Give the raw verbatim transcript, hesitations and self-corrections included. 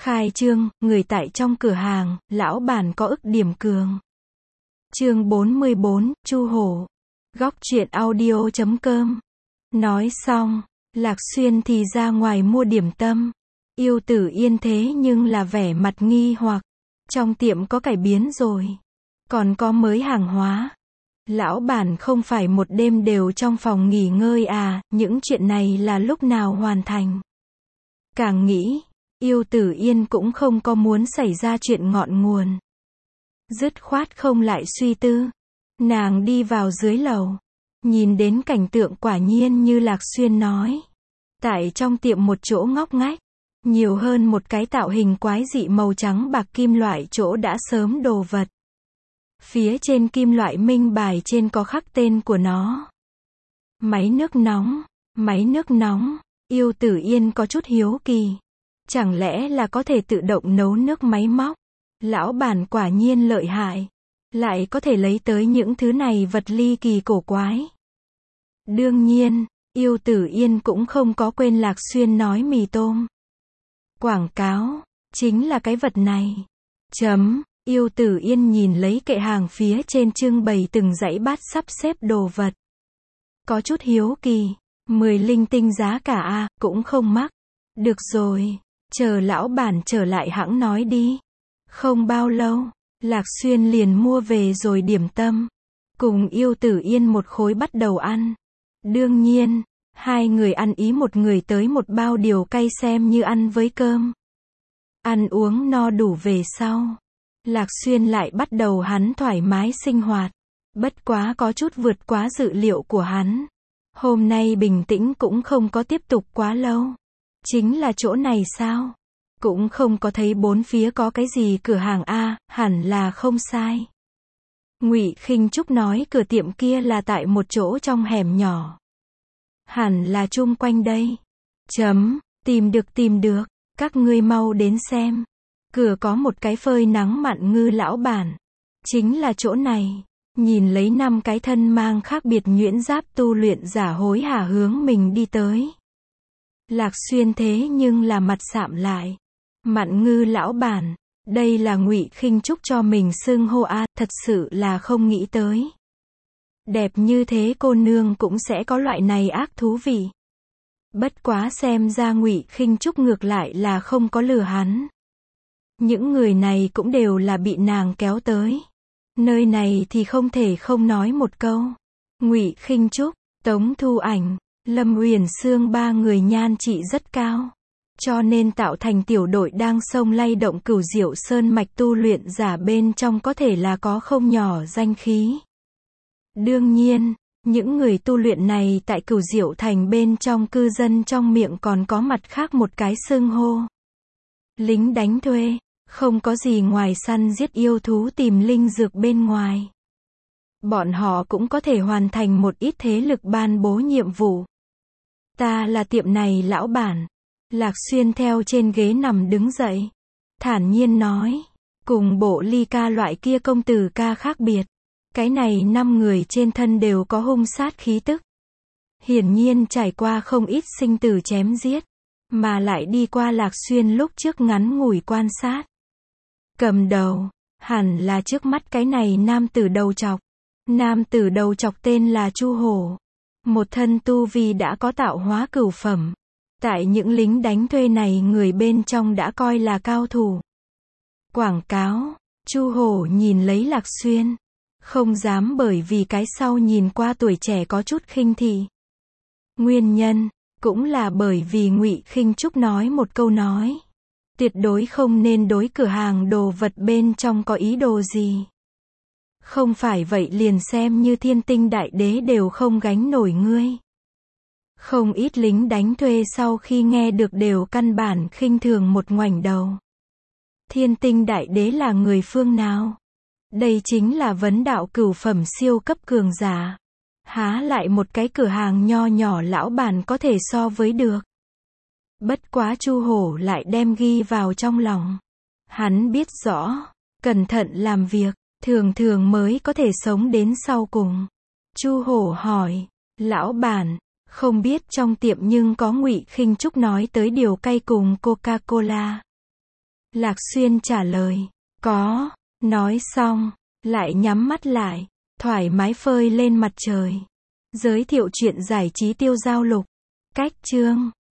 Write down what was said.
Khai trương, người tại trong cửa hàng, lão bản có ức điểm cường. Chương bốn mươi bốn, Chu Hổ. Góc truyện audio chấm com. Nói xong, Lạc Xuyên thì ra ngoài mua điểm tâm. Yêu Tử Yên thế nhưng là vẻ mặt nghi hoặc. Trong tiệm có cải biến rồi. Còn có mới hàng hóa. Lão bản không phải một đêm đều trong phòng nghỉ ngơi à, những chuyện này là lúc nào hoàn thành. Càng nghĩ, Yêu Tử Yên cũng không có muốn xảy ra chuyện ngọn nguồn. Dứt khoát không lại suy tư. Nàng đi vào dưới lầu. Nhìn đến cảnh tượng quả nhiên như Lạc Xuyên nói. Tại trong tiệm một chỗ ngóc ngách. Nhiều hơn một cái tạo hình quái dị màu trắng bạc kim loại chỗ đã sớm đồ vật. Phía trên kim loại minh bài trên có khắc tên của nó. Máy nước nóng, máy nước nóng. Yêu Tử Yên có chút hiếu kỳ. Chẳng lẽ là có thể tự động nấu nước máy móc? Lão bản quả nhiên lợi hại. Lại có thể lấy tới những thứ này vật ly kỳ cổ quái. Đương nhiên, Yêu Tử Yên cũng không có quên Lạc Xuyên nói mì tôm. Quảng cáo, chính là cái vật này. Chấm, Yêu Tử Yên nhìn lấy kệ hàng phía trên trưng bày từng dãy bát sắp xếp đồ vật. Có chút hiếu kỳ, mười linh tinh giá cả a, cũng không mắc. Được rồi, chờ lão bản trở lại hãng nói đi. Không bao lâu, Lạc Xuyên liền mua về rồi điểm tâm. Cùng Yêu Tử Yên một khối bắt đầu ăn. Đương nhiên, hai người ăn ý một người tới một bao điều cay xem như ăn với cơm. Ăn uống no đủ về sau. Lạc Xuyên lại bắt đầu hắn thoải mái sinh hoạt. Bất quá có chút vượt quá dự liệu của hắn. Hôm nay bình tĩnh cũng không có tiếp tục quá lâu. Chính là chỗ này sao? Cũng không có thấy bốn phía có cái gì cửa hàng a, hẳn là không sai. Ngụy Khinh Trúc nói cửa tiệm kia là tại một chỗ trong hẻm nhỏ. Hẳn là chung quanh đây. Chấm, tìm được tìm được, các ngươi mau đến xem. Cửa có một cái phơi nắng mặn ngư lão bản. Chính là chỗ này. Nhìn lấy năm cái thân mang khác biệt nhuyễn giáp tu luyện giả hối hả hướng mình đi tới. Lạc Xuyên thế nhưng là mặt sạm lại. Mặn ngư lão bản, đây là Ngụy Khinh Trúc cho mình xưng hô a, thật sự là không nghĩ tới. Đẹp như thế cô nương cũng sẽ có loại này ác thú vị. Bất quá xem ra Ngụy Khinh Trúc ngược lại là không có lừa hắn. Những người này cũng đều là bị nàng kéo tới. Nơi này thì không thể không nói một câu. Ngụy Khinh Trúc, Tống Thu Ảnh, Lâm Uyển Sương ba người nhan trị rất cao. Cho nên tạo thành tiểu đội đang sông lay động Cửu Diệu Sơn mạch tu luyện giả bên trong có thể là có không nhỏ danh khí. Đương nhiên, những người tu luyện này tại Cửu Diệu thành bên trong cư dân trong miệng còn có mặt khác một cái xưng hô. Lính đánh thuê, không có gì ngoài săn giết yêu thú tìm linh dược bên ngoài. Bọn họ cũng có thể hoàn thành một ít thế lực ban bố nhiệm vụ. Ta là tiệm này lão bản. Lạc Xuyên theo trên ghế nằm đứng dậy. Thản nhiên nói. Cùng bộ ly ca loại kia công tử ca khác biệt. Cái này năm người trên thân đều có hung sát khí tức. Hiển nhiên trải qua không ít sinh tử chém giết. Mà lại đi qua Lạc Xuyên lúc trước ngắn ngủi quan sát. Cầm đầu. Hẳn là trước mắt cái này nam tử đầu trọc. Nam tử đầu trọc tên là Chu Hổ. Một thân tu vi đã có tạo hóa cửu phẩm. Tại những lính đánh thuê này người bên trong đã coi là cao thủ. Quảng cáo. Chu Hổ nhìn lấy Lạc Xuyên. Không dám bởi vì cái sau nhìn qua tuổi trẻ có chút khinh thị. Nguyên nhân, cũng là bởi vì Ngụy Khinh Trúc nói một câu nói. Tuyệt đối không nên đối cửa hàng đồ vật bên trong có ý đồ gì. Không phải vậy liền xem như thiên tinh đại đế đều không gánh nổi ngươi. Không ít lính đánh thuê sau khi nghe được đều căn bản khinh thường một ngoảnh đầu. Thiên tinh đại đế là người phương nào? Đây chính là vấn đạo cửu phẩm siêu cấp cường giả. Há lại một cái cửa hàng nho nhỏ lão bản có thể so với được. Bất quá Chu Hổ lại đem ghi vào trong lòng. Hắn biết rõ, cẩn thận làm việc, thường thường mới có thể sống đến sau cùng. Chu Hổ hỏi, lão bản, không biết trong tiệm nhưng có Ngụy Khinh Trúc nói tới điều cay cùng Coca-Cola. Lạc Xuyên trả lời. Có. Nói xong, lại nhắm mắt lại, thoải mái phơi lên mặt trời. Giới thiệu chuyện giải trí tiêu giao lục. Cách chương